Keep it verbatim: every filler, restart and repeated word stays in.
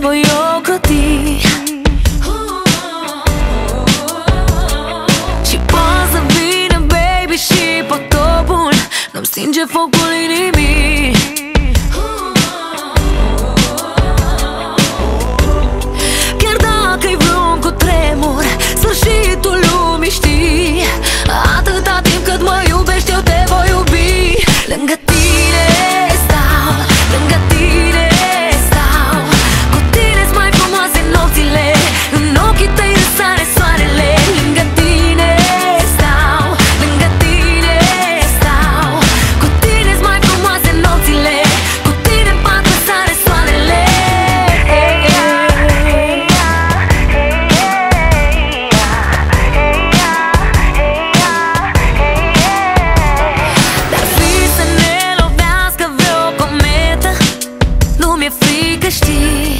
voi ocroti. Și poate să vină baby și potopul, nu-mi stinge focul inimii. Chiar dacă-i vreun cutremur, sfârșitul lumii știi. Atâta timp cât mă iubești, eu te voi iubi. Lângă tine stau, lângă tine stau. Cu tine-s mai frumoase nopțile, în ochii tăi răsare soarele. Lângă tine stau, lângă tine stau. Cu tine-s mai frumoase nopțile, cu tine-n pat răsare soarele. Dar fi să ne lovească vreo cometă, nu mi-e frică, știi.